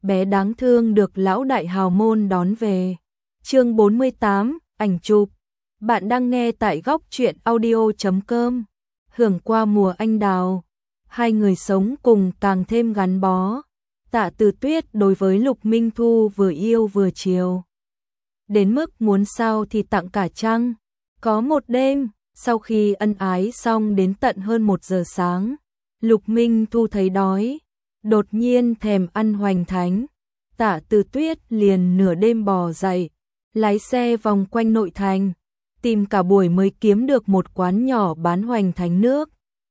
bé đáng thương được lão đại hào môn đón về. Chương 48, ảnh chụp. Bạn đang nghe tại góc truyện audio.com. Hưởng qua mùa anh đào, hai người sống cùng càng thêm gắn bó. Tạ Từ Tuyết đối với Lục Minh Thu vừa yêu vừa chiều, đến mức muốn sao thì tặng cả trăng. Có một đêm, sau khi ân ái xong đến tận hơn 1 giờ sáng, Lục Minh Thu thấy đói, đột nhiên thèm ăn hoành thánh. Tạ Từ Tuyết liền nửa đêm bò dậy, lái xe vòng quanh nội thành, tìm cả buổi mới kiếm được một quán nhỏ bán hoành thánh nước.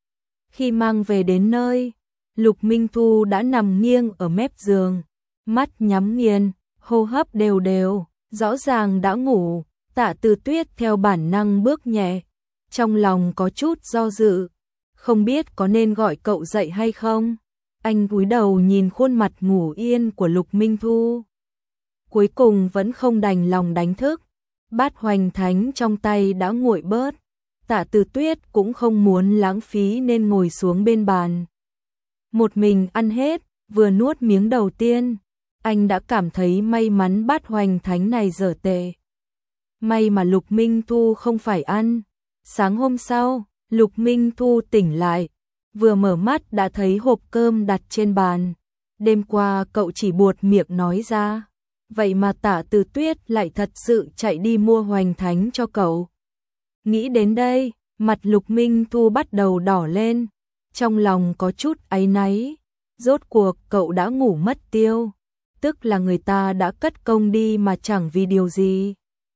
Khi mang về đến nơi, Lục Minh Thu đã nằm nghiêng ở mép giường, mắt nhắm nghiền, hô hấp đều đều, rõ ràng đã ngủ. Tạ Từ Tuyết theo bản năng bước nhẹ, trong lòng có chút do dự, không biết có nên gọi cậu dậy hay không. Anh cúi đầu nhìn khuôn mặt ngủ yên của Lục Minh Thu, cuối cùng vẫn không đành lòng đánh thức. Bát hoành thánh trong tay đã nguội bớt, Tạ Từ Tuyết cũng không muốn lãng phí nên ngồi xuống bên bàn, một mình ăn hết. Vừa nuốt miếng đầu tiên, anh đã cảm thấy may mắn bát hoành thánh này dở tệ. May mà Lục Minh Thu không phải ăn. Sáng hôm sau, Lục Minh Thu tỉnh lại, vừa mở mắt đã thấy hộp cơm đặt trên bàn. Đêm qua cậu chỉ buột miệng nói ra, vậy mà Tạ Từ Tuyết lại thật sự chạy đi mua hoành thánh cho cậu. Nghĩ đến đây, mặt Lục Minh Thu bắt đầu đỏ lên, trong lòng có chút áy náy. Rốt cuộc cậu đã ngủ mất tiêu, tức là người ta đã cất công đi mà chẳng vì điều gì.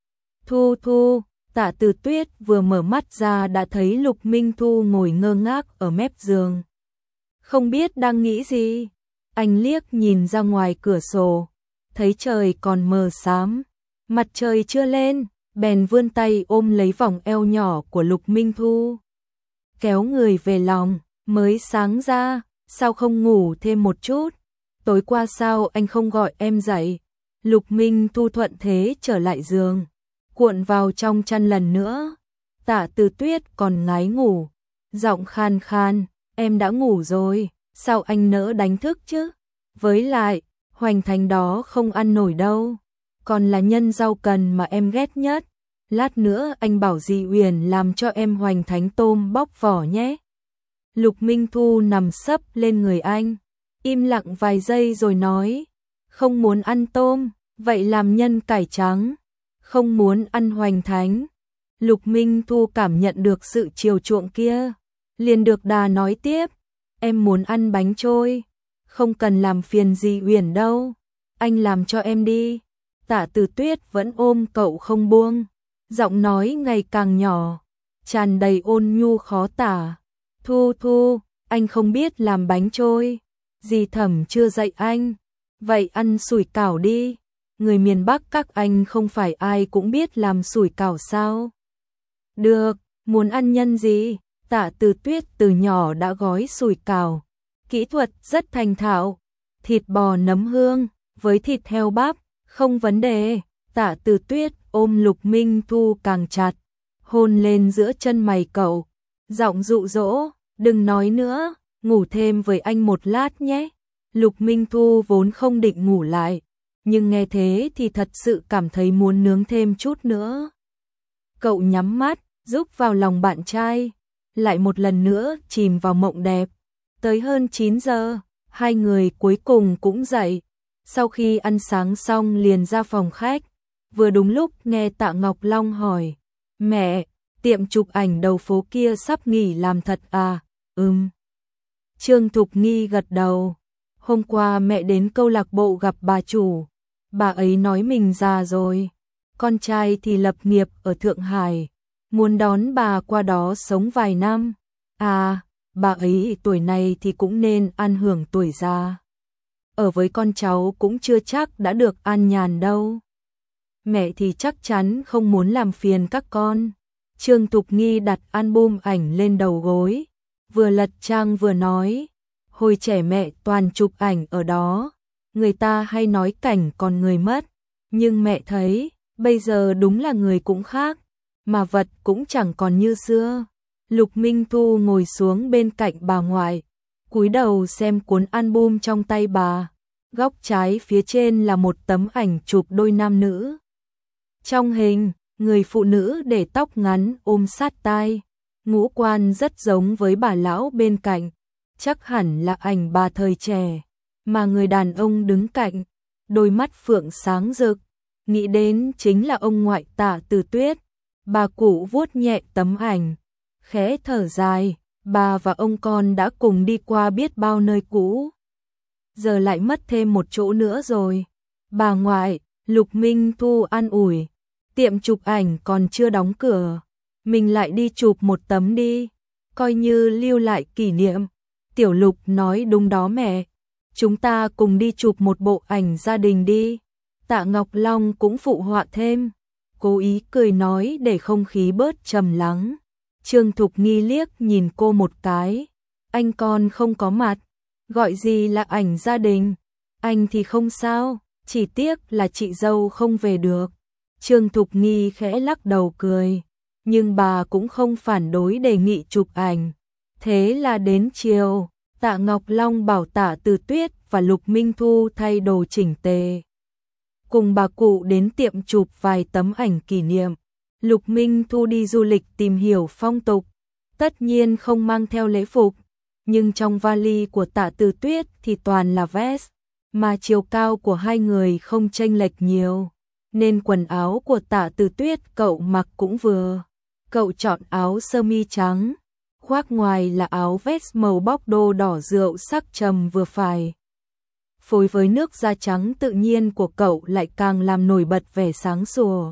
Thu Thu, Tạ Từ Tuyết vừa mở mắt ra đã thấy Lục Minh Thu ngồi ngơ ngác ở mép giường, không biết đang nghĩ gì. Anh liếc nhìn ra ngoài cửa sổ, thấy trời còn mờ xám, mặt trời chưa lên, bèn vươn tay ôm lấy vòng eo nhỏ của Lục Minh Thu, kéo người về lòng. Mới sáng ra, sao không ngủ thêm một chút? Tối qua sao anh không gọi em dậy? Lục Minh Thu thuận thế trở lại giường, cuộn vào trong chăn lần nữa. Tạ Từ Tuyết còn ngái ngủ, giọng khan khan, em đã ngủ rồi, sao anh nỡ đánh thức chứ? Với lại, hoành thánh đó không ăn nổi đâu, còn là nhân rau cần mà em ghét nhất. Lát nữa anh bảo dì Uyển làm cho em hoành thánh tôm bóc vỏ nhé. Lục Minh Thu nằm sấp lên người anh, im lặng vài giây rồi nói, không muốn ăn tôm, vậy làm nhân cải trắng. Không muốn ăn hoành thánh. Lục Minh Thu cảm nhận được sự chiều chuộng kia, liền được đà nói tiếp, em muốn ăn bánh trôi, không cần làm phiền dì Uyển đâu, anh làm cho em đi. Tạ Từ Tuyết vẫn ôm cậu không buông, giọng nói ngày càng nhỏ, tràn đầy ôn nhu khó tả. Thu Thu, anh không biết làm bánh trôi, dì Thẩm chưa dạy anh, vậy ăn sủi cảo đi. Người miền Bắc các anh không phải ai cũng biết làm sủi cảo sao? Được, muốn ăn nhân gì? Tạ Từ Tuyết từ nhỏ đã gói sủi cảo, kỹ thuật rất thành thạo, thịt bò nấm hương với thịt heo bắp, không vấn đề. Tạ Từ Tuyết ôm Lục Minh Thu càng chặt, hôn lên giữa chân mày cậu, giọng dụ dỗ, đừng nói nữa, ngủ thêm với anh một lát nhé. Lục Minh Thu vốn không định ngủ lại, nhưng nghe thế thì thật sự cảm thấy muốn nướng thêm chút nữa. Cậu nhắm mắt, rúc vào lòng bạn trai, lại một lần nữa chìm vào mộng đẹp. Tới hơn 9 giờ, hai người cuối cùng cũng dậy. Sau khi ăn sáng xong liền ra phòng khách, vừa đúng lúc nghe Tạ Ngọc Long hỏi, mẹ, tiệm chụp ảnh đầu phố kia sắp nghỉ làm thật à? Trương Thục Nghi gật đầu, hôm qua mẹ đến câu lạc bộ gặp bà chủ, bà ấy nói mình già rồi, con trai thì lập nghiệp ở Thượng Hải, muốn đón bà qua đó sống vài năm. À, bà ấy tuổi này thì cũng nên ăn hưởng tuổi già, ở với con cháu cũng chưa chắc đã được an nhàn đâu. Mẹ thì chắc chắn không muốn làm phiền các con. Trương Thục Nghi đặt album ảnh lên đầu gối, vừa lật trang vừa nói, hồi trẻ mẹ toàn chụp ảnh ở đó, người ta hay nói cảnh còn người mất, nhưng mẹ thấy, bây giờ đúng là người cũng khác, mà vật cũng chẳng còn như xưa. Lục Minh Thu ngồi xuống bên cạnh bà ngoại, cúi đầu xem cuốn album trong tay bà, Góc trái phía trên là một tấm ảnh chụp đôi nam nữ. Trong hình, người phụ nữ để tóc ngắn ôm sát tai, ngũ quan rất giống với bà lão bên cạnh, chắc hẳn là ảnh bà thời trẻ, mà người đàn ông đứng cạnh, đôi mắt phượng sáng rực, nghĩ đến chính là ông ngoại Tạ Từ Tuyết. Bà cụ vuốt nhẹ tấm ảnh, khẽ thở dài, bà và ông con đã cùng đi qua biết bao nơi cũ, giờ lại mất thêm một chỗ nữa rồi. Bà ngoại, Lục Minh Thu an ủi, tiệm chụp ảnh còn chưa đóng cửa, mình lại đi chụp một tấm đi, coi như lưu lại kỷ niệm. Tiểu Lục nói đúng đó mẹ, chúng ta cùng đi chụp một bộ ảnh gia đình đi. Tạ Ngọc Long cũng phụ họa thêm, cố ý cười nói để không khí bớt trầm lắng. Trương Thục Nghi liếc nhìn cô một cái, anh con không có mặt, gọi gì là ảnh gia đình, anh thì không sao, chỉ tiếc là chị dâu không về được. Trương Thục Nghi khẽ lắc đầu cười, nhưng bà cũng không phản đối đề nghị chụp ảnh. Thế là đến chiều, Tạ Ngọc Long bảo Tạ Từ Tuyết và Lục Minh Thu thay đồ chỉnh tề, cùng bà cụ đến tiệm chụp vài tấm ảnh kỷ niệm. Lục Minh Thu đi du lịch tìm hiểu phong tục, tất nhiên không mang theo lễ phục, nhưng trong vali của Tạ Từ Tuyết thì toàn là vest, mà chiều cao của hai người không chênh lệch nhiều, nên quần áo của Tạ Từ Tuyết cậu mặc cũng vừa. Cậu chọn áo sơ mi trắng, khoác ngoài là áo vest màu bóc đô đỏ rượu sắc trầm vừa phải. Phối với nước da trắng tự nhiên của cậu lại càng làm nổi bật vẻ sáng sủa.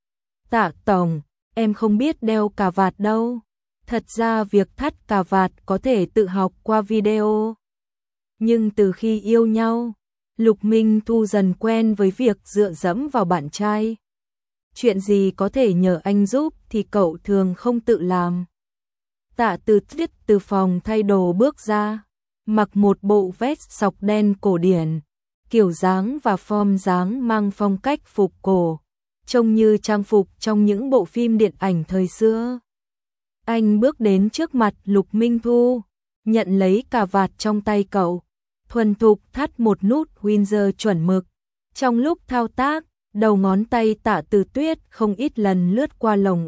Tạ tổng, em không biết đeo cà vạt đâu. Thật ra việc thắt cà vạt có thể tự học qua video. Nhưng từ khi yêu nhau, Lục Minh Thu dần quen với việc dựa dẫm vào bạn trai. Chuyện gì có thể nhờ anh giúp thì cậu thường không tự làm. Tạ Từ Tuyết từ phòng thay đồ bước ra, mặc một bộ vest sọc đen cổ điển, kiểu dáng và form dáng mang phong cách phục cổ, trông như trang phục trong những bộ phim điện ảnh thời xưa. Anh bước đến trước mặt Lục Minh Thu, nhận lấy cà vạt trong tay cậu, thuần thục thắt một nút Windsor chuẩn mực. Trong lúc thao tác, đầu ngón tay Tạ Từ Tuyết không ít lần lướt qua lồng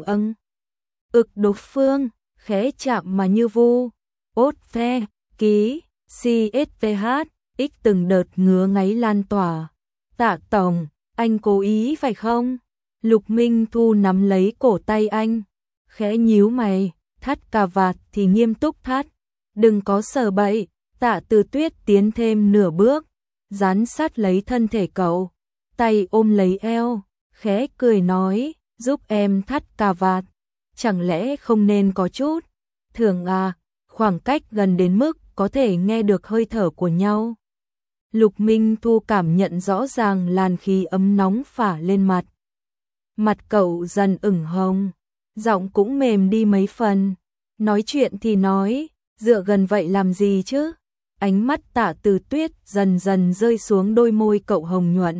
ực đối phương, khẽ chạm mà như vu, ốt phe, ký, CSVH, x từng đợt ngứa ngáy lan tỏa. Tạ tổng, anh cố ý phải không? Lục Minh Thu nắm lấy cổ tay anh, khẽ nhíu mày, thắt cà vạt thì nghiêm túc thắt, đừng có sờ bậy. Tạ Từ Tuyết tiến thêm nửa bước, dán sát lấy thân thể cậu, tay ôm lấy eo, khẽ cười nói, giúp em thắt cà vạt, chẳng lẽ không nên có chút thường à, khoảng cách gần đến mức có thể nghe được hơi thở của nhau. Lục Minh Thu cảm nhận rõ ràng làn khí ấm nóng phả lên mặt. Mặt cậu dần ửng hồng, giọng cũng mềm đi mấy phần. Nói chuyện thì nói, dựa gần vậy làm gì chứ? Ánh mắt Tạ Từ Tuyết dần dần rơi xuống đôi môi cậu hồng nhuận,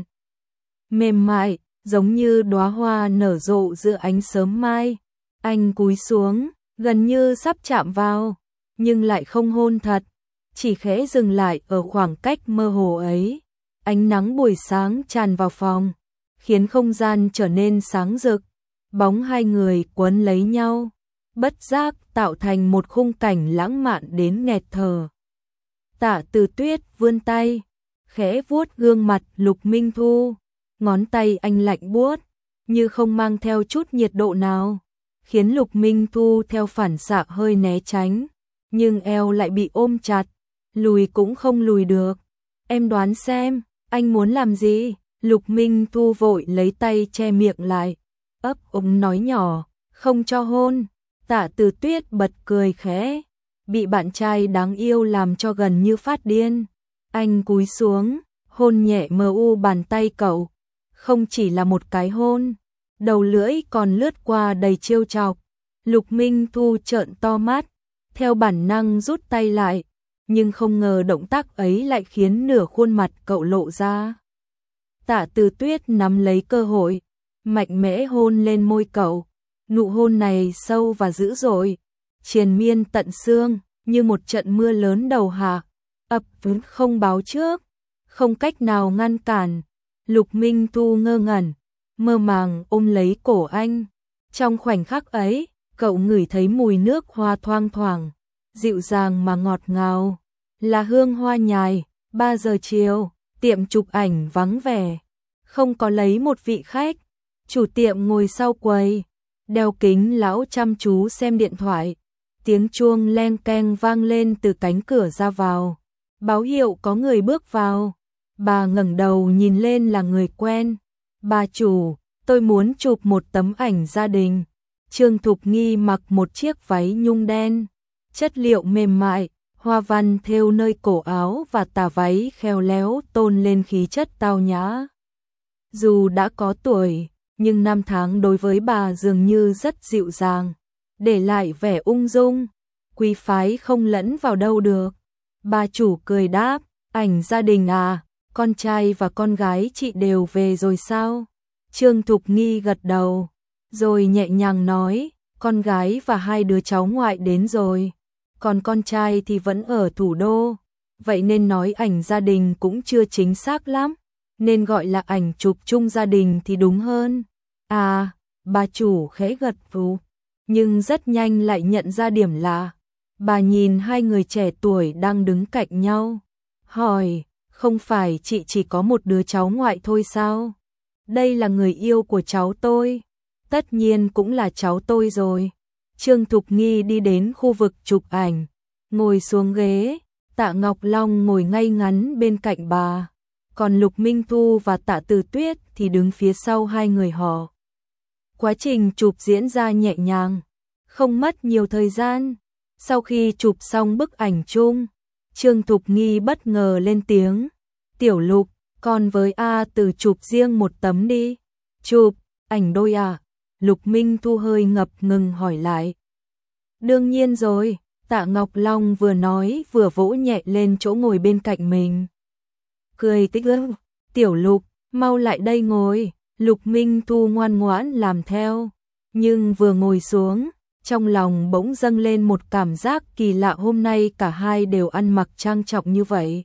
mềm mại, giống như đóa hoa nở rộ giữa ánh sớm mai. Anh cúi xuống, gần như sắp chạm vào, nhưng lại không hôn thật, chỉ khẽ dừng lại ở khoảng cách mơ hồ ấy. Ánh nắng buổi sáng tràn vào phòng, khiến không gian trở nên sáng rực, bóng hai người quấn lấy nhau, bất giác tạo thành một khung cảnh lãng mạn đến nghẹt thở. Tạ Từ Tuyết vươn tay, khẽ vuốt gương mặt Lục Minh Thu, ngón tay anh lạnh buốt, như không mang theo chút nhiệt độ nào, khiến Lục Minh Thu theo phản xạ hơi né tránh, nhưng eo lại bị ôm chặt, lùi cũng không lùi được. Em đoán xem, anh muốn làm gì? Lục Minh Thu vội lấy tay che miệng lại, ấp úng nói nhỏ, không cho hôn. Tạ Từ Tuyết bật cười khẽ, bị bạn trai đáng yêu làm cho gần như phát điên. Anh cúi xuống, hôn nhẹ mờ u bàn tay cậu, không chỉ là một cái hôn, đầu lưỡi còn lướt qua đầy trêu chọc. Lục Minh Thu trợn to mắt, theo bản năng rút tay lại, nhưng không ngờ động tác ấy lại khiến nửa khuôn mặt cậu lộ ra. Tạ Từ Tuyết nắm lấy cơ hội, mạnh mẽ hôn lên môi cậu. Nụ hôn này sâu và dữ dội, triền miên tận xương, như một trận mưa lớn đầu hạ, ập đến không báo trước, không cách nào ngăn cản. Lục Minh Thu ngơ ngẩn, mơ màng ôm lấy cổ anh. Trong khoảnh khắc ấy, cậu ngửi thấy mùi nước hoa thoang thoảng, dịu dàng mà ngọt ngào, là hương hoa nhài. 3 giờ chiều, tiệm chụp ảnh vắng vẻ, không có lấy một vị khách. Chủ tiệm ngồi sau quầy, đeo kính lão chăm chú xem điện thoại. Tiếng chuông leng keng vang lên từ cánh cửa ra vào, báo hiệu có người bước vào. Bà ngẩng đầu nhìn lên là người quen. Bà chủ, tôi muốn chụp một tấm ảnh gia đình. Trương Thục Nghi mặc một chiếc váy nhung đen, chất liệu mềm mại, hoa văn thêu nơi cổ áo và tà váy khéo léo tôn lên khí chất tao nhã. Dù đã có tuổi, nhưng năm tháng đối với bà dường như rất dịu dàng, để lại vẻ ung dung, quý phái không lẫn vào đâu được. Bà chủ cười đáp, ảnh gia đình à, con trai và con gái chị đều về rồi sao? Trương Thục Nghi gật đầu, rồi nhẹ nhàng nói, con gái và 2 đứa cháu ngoại đến rồi, còn con trai thì vẫn ở thủ đô, vậy nên nói ảnh gia đình cũng chưa chính xác lắm, nên gọi là ảnh chụp chung gia đình thì đúng hơn. À, bà chủ khẽ gật gù, nhưng rất nhanh lại nhận ra điểm lạ. Bà nhìn 2 người trẻ tuổi đang đứng cạnh nhau, hỏi, không phải chị chỉ có một đứa cháu ngoại thôi sao? Đây là người yêu của cháu tôi, tất nhiên cũng là cháu tôi rồi. Trương Thục Nghi đi đến khu vực chụp ảnh, ngồi xuống ghế. Tạ Ngọc Long ngồi ngay ngắn bên cạnh bà, còn Lục Minh Thu và Tạ Từ Tuyết thì đứng phía sau 2 người họ. Quá trình chụp diễn ra nhẹ nhàng, không mất nhiều thời gian. Sau khi chụp xong bức ảnh chung, Trương Thục Nghi bất ngờ lên tiếng, Tiểu Lục, con với A Từ chụp riêng một tấm đi. Chụp, ảnh đôi à? Lục Minh Thu hơi ngập ngừng hỏi lại. Đương nhiên rồi, Tạ Ngọc Long vừa nói vừa vỗ nhẹ lên chỗ ngồi bên cạnh mình. Cười tích ước, Tiểu Lục, mau lại đây ngồi. Lục Minh Thu ngoan ngoãn làm theo, nhưng vừa ngồi xuống, trong lòng bỗng dâng lên một cảm giác kỳ lạ, hôm nay cả hai đều ăn mặc trang trọng như vậy.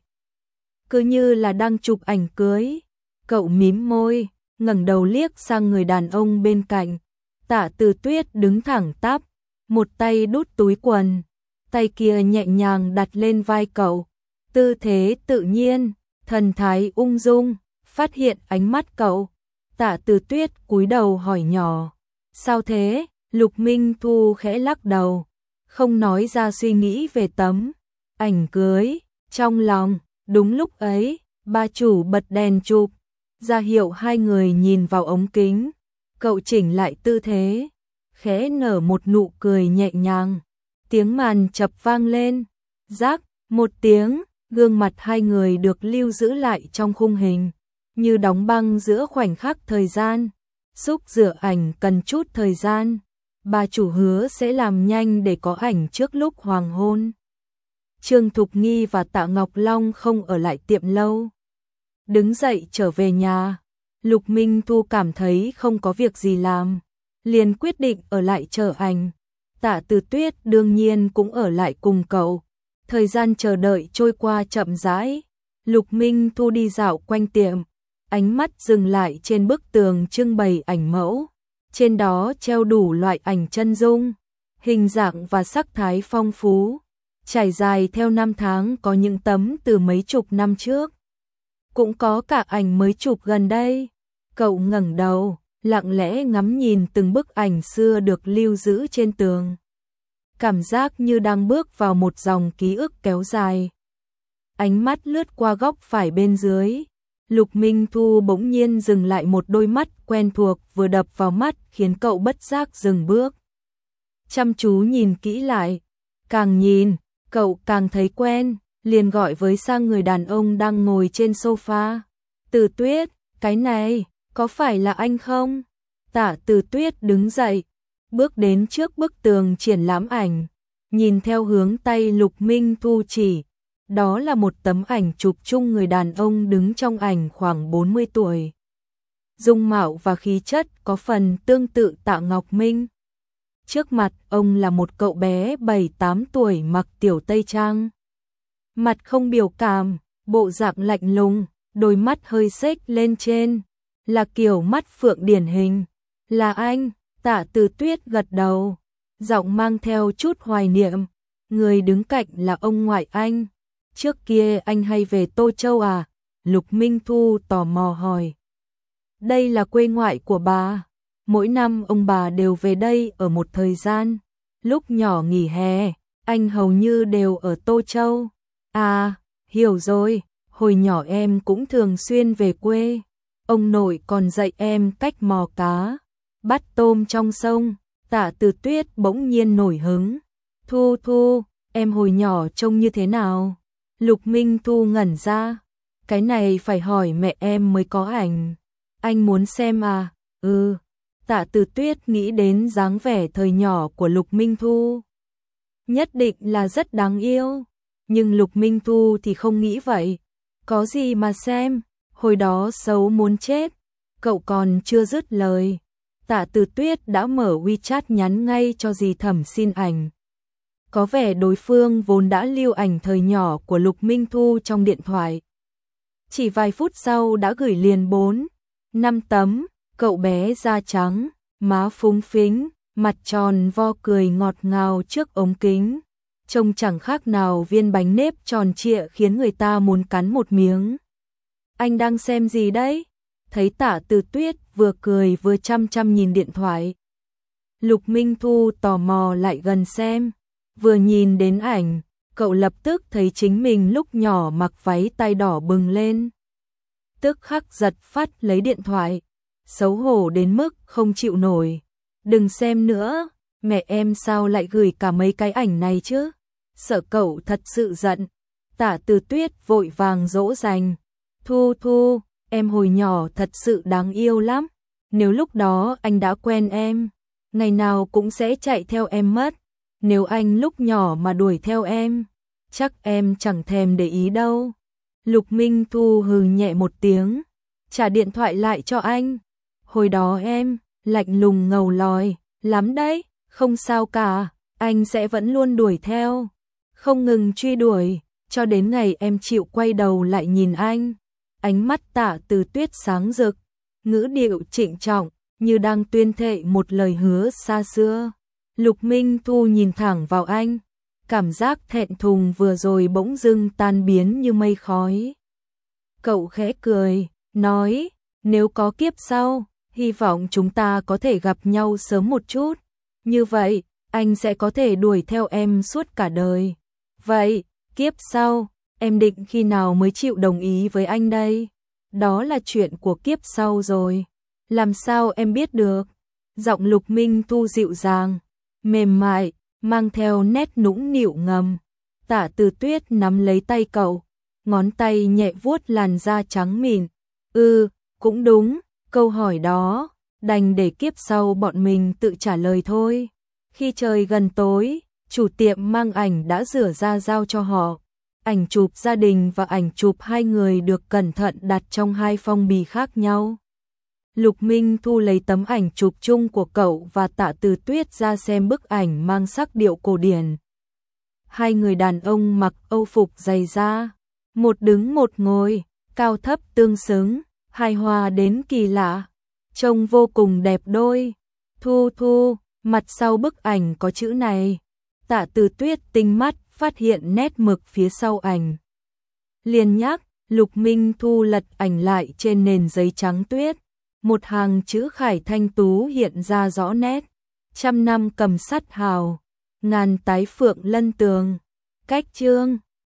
Cứ như là đang chụp ảnh cưới. Cậu mím môi, ngẩng đầu liếc sang người đàn ông bên cạnh. Tạ Từ Tuyết đứng thẳng tắp, một tay đút túi quần, tay kia nhẹ nhàng đặt lên vai cậu. Tư thế tự nhiên, thần thái ung dung, phát hiện ánh mắt cậu. Tạ Từ Tuyết cúi đầu hỏi nhỏ, sao thế? Lục Minh Thu khẽ lắc đầu, không nói ra suy nghĩ về tấm ảnh cưới trong lòng. Đúng lúc ấy, bà chủ bật đèn chụp, ra hiệu 2 người nhìn vào ống kính. Cậu chỉnh lại tư thế, khẽ nở một nụ cười nhẹ nhàng. Tiếng màn chập vang lên, rắc một tiếng, gương mặt 2 người được lưu giữ lại trong khung hình, như đóng băng giữa khoảnh khắc thời gian. Xúc rửa ảnh cần chút thời gian, bà chủ hứa sẽ làm nhanh để có ảnh trước lúc hoàng hôn. Trương Thục Nghi và Tạ Ngọc Long không ở lại tiệm lâu, đứng dậy trở về nhà. Lục Minh Thu cảm thấy không có việc gì làm, liền quyết định ở lại chờ ảnh. Tạ Từ Tuyết đương nhiên cũng ở lại cùng cậu. Thời gian chờ đợi trôi qua chậm rãi. Lục Minh Thu đi dạo quanh tiệm, ánh mắt dừng lại trên bức tường trưng bày ảnh mẫu. Trên đó treo đủ loại ảnh chân dung, hình dạng và sắc thái phong phú, trải dài theo năm tháng, có những tấm từ mấy chục năm trước, cũng có cả ảnh mới chụp gần đây. Cậu ngẩng đầu, lặng lẽ ngắm nhìn từng bức ảnh xưa được lưu giữ trên tường. Cảm giác như đang bước vào một dòng ký ức kéo dài. Ánh mắt lướt qua góc phải bên dưới. Lục Minh Thu bỗng nhiên dừng lại, một đôi mắt quen thuộc vừa đập vào mắt khiến cậu bất giác dừng bước. Chăm chú nhìn kỹ lại, càng nhìn, cậu càng thấy quen, liền gọi với sang người đàn ông đang ngồi trên sofa. Từ Tuyết, cái này, có phải là anh không? Tạ Từ Tuyết đứng dậy, bước đến trước bức tường triển lãm ảnh, nhìn theo hướng tay Lục Minh Thu chỉ. Đó là một tấm ảnh chụp chung người đàn ông đứng trong ảnh khoảng 40 tuổi. Dung mạo và khí chất có phần tương tự Tạ Ngọc Minh. Trước mặt ông là một cậu bé 7-8 tuổi mặc tiểu tây trang. Mặt không biểu cảm, bộ dạng lạnh lùng, đôi mắt hơi xếch lên trên, là kiểu mắt phượng điển hình. Là anh, Tạ Từ Tuyết gật đầu, giọng mang theo chút hoài niệm. Người đứng cạnh là ông ngoại anh. Trước kia anh hay về Tô Châu à? Lục Minh Thu tò mò hỏi. Đây là quê ngoại của bà. Mỗi năm ông bà đều về đây ở một thời gian. Lúc nhỏ nghỉ hè, anh hầu như đều ở Tô Châu. À, hiểu rồi, hồi nhỏ em cũng thường xuyên về quê. Ông nội còn dạy em cách mò cá, bắt tôm trong sông. Tạ Từ Tuyết bỗng nhiên nổi hứng. Thu Thu, em hồi nhỏ trông như thế nào? Lục Minh Thu ngẩn ra. Cái này phải hỏi mẹ em mới có ảnh. Anh muốn xem à? Ừ. Tạ Từ Tuyết nghĩ đến dáng vẻ thời nhỏ của Lục Minh Thu. Nhất định là rất đáng yêu. Nhưng Lục Minh Thu thì không nghĩ vậy. Có gì mà xem, hồi đó xấu muốn chết. Cậu còn chưa dứt lời. Tạ Từ Tuyết đã mở WeChat nhắn ngay cho dì Thẩm xin ảnh. Có vẻ đối phương vốn đã lưu ảnh thời nhỏ của Lục Minh Thu trong điện thoại. Chỉ vài phút sau đã gửi liền 4-5 tấm. Cậu bé da trắng, má phúng phính, mặt tròn vo cười ngọt ngào trước ống kính. Trông chẳng khác nào viên bánh nếp tròn trịa khiến người ta muốn cắn một miếng. Anh đang xem gì đấy? Thấy Tạ Từ Tuyết vừa cười vừa chăm chăm nhìn điện thoại. Lục Minh Thu tò mò lại gần xem. Vừa nhìn đến ảnh, cậu lập tức thấy chính mình lúc nhỏ mặc váy tay đỏ bừng lên. Tức khắc giật phát lấy điện thoại. Xấu hổ đến mức không chịu nổi. Đừng xem nữa, mẹ em sao lại gửi cả mấy cái ảnh này chứ? Sợ cậu thật sự giận. Tạ Từ Tuyết vội vàng dỗ dành. Thu Thu, em hồi nhỏ thật sự đáng yêu lắm. Nếu lúc đó anh đã quen em, ngày nào cũng sẽ chạy theo em mất. Nếu anh lúc nhỏ mà đuổi theo em, chắc em chẳng thèm để ý đâu. Lục Minh Thu hừ nhẹ một tiếng, trả điện thoại lại cho anh. Hồi đó em, lạnh lùng ngầu lòi, lắm đấy, không sao cả, anh sẽ vẫn luôn đuổi theo. Không ngừng truy đuổi, cho đến ngày em chịu quay đầu lại nhìn anh. Ánh mắt Tạ Từ Tuyết sáng rực, ngữ điệu trịnh trọng, như đang tuyên thệ một lời hứa xa xưa. Lục Minh Thu nhìn thẳng vào anh, cảm giác thẹn thùng vừa rồi bỗng dưng tan biến như mây khói. Cậu khẽ cười, nói, nếu có kiếp sau, hy vọng chúng ta có thể gặp nhau sớm một chút. Như vậy, anh sẽ có thể đuổi theo em suốt cả đời. Vậy, kiếp sau, em định khi nào mới chịu đồng ý với anh đây? Đó là chuyện của kiếp sau rồi. Làm sao em biết được? Giọng Lục Minh Thu dịu dàng, mềm mại, mang theo nét nũng nịu ngầm. Tạ Từ Tuyết nắm lấy tay cậu, ngón tay nhẹ vuốt làn da trắng mịn. Cũng đúng, câu hỏi đó, đành để kiếp sau bọn mình tự trả lời thôi. Khi trời gần tối, chủ tiệm mang ảnh đã rửa ra giao cho họ. Ảnh chụp gia đình và ảnh chụp hai người được cẩn thận đặt trong hai phong bì khác nhau. Lục Minh Thu lấy tấm ảnh chụp chung của cậu và Tạ Từ Tuyết ra xem bức ảnh mang sắc điệu cổ điển. Hai người đàn ông mặc âu phục dày da, một đứng một ngồi, cao thấp tương xứng, hài hòa đến kỳ lạ, trông vô cùng đẹp đôi. Thu Thu, mặt sau bức ảnh có chữ này. Tạ Từ Tuyết tinh mắt phát hiện nét mực phía sau ảnh. Liền nhắc, Lục Minh Thu lật ảnh lại trên nền giấy trắng tuyết. Một hàng chữ khải thanh tú hiện ra rõ nét. 100 năm cầm sắt hào, ngàn tái phượng lân tường. Cách chương